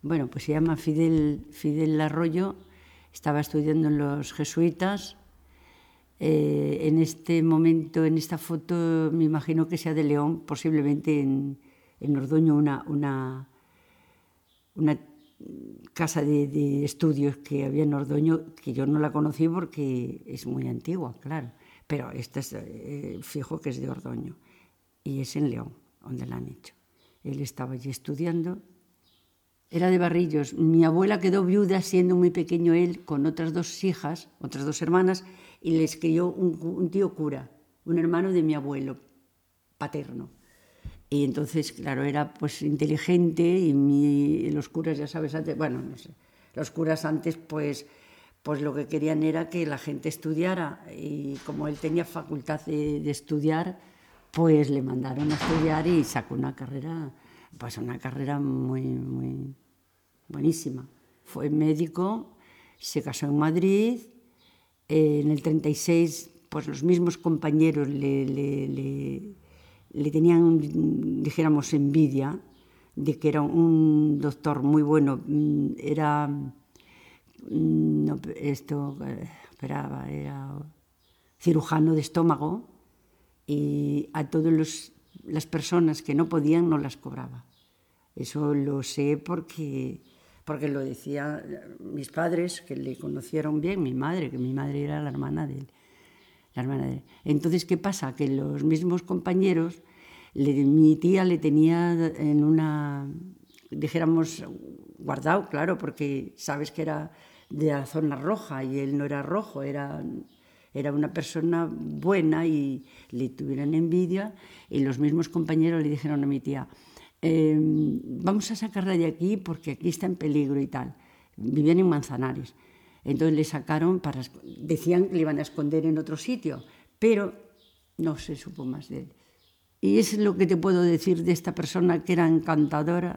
Bueno, pues se llama Fidel Arroyo, estaba estudiando en los jesuitas. En este momento, en esta foto, me imagino que sea de León, posiblemente en Ordoño, una casa de estudios que había en Ordoño, que yo no la conocí porque es muy antigua, claro, pero esta es, fijo que es de Ordoño, y es en León, donde la han hecho. Él estaba allí estudiando. Era de Barrillos. Mi abuela quedó viuda siendo muy pequeño él, con otras 2 hijas, otras 2 hermanas, y les crió un tío cura, un hermano de mi abuelo paterno. Y entonces, claro, era pues inteligente y los curas, ya sabes, antes, bueno, no sé, los curas antes pues lo que querían era que la gente estudiara, y como él tenía facultad de estudiar, pues le mandaron a estudiar y sacó una carrera muy buenísima. Fue médico, se casó en Madrid, en el 36 pues los mismos compañeros le tenían, dijéramos, envidia de que era un doctor muy bueno. Era cirujano de estómago, y a todas las personas que no podían no las cobraba. Eso lo sé porque lo decían mis padres, que le conocieron bien, mi madre, que mi madre era la hermana de él. Entonces, ¿qué pasa? Que los mismos compañeros, mi tía le tenía en una, dijéramos, guardado, claro, porque sabes que era de la zona roja y él no era rojo, era una persona buena, y le tuvieron envidia, y los mismos compañeros le dijeron a mi tía, vamos a sacarla de aquí porque aquí está en peligro y tal. Vivían en Manzanares. Entonces le sacaron, decían que le iban a esconder en otro sitio, pero no se supo más de él. Y es lo que te puedo decir de esta persona, que era encantadora.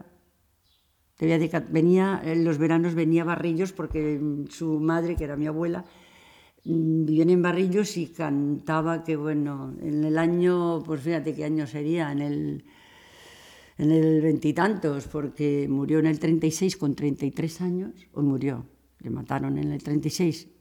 En los veranos venía a Barrillos, porque su madre, que era mi abuela, vivía en Barrillos y cantaba, que bueno, en el año, pues fíjate qué año sería, en el 20 y tantos, porque murió en el 36 con 33 años, o murió, le mataron en el 36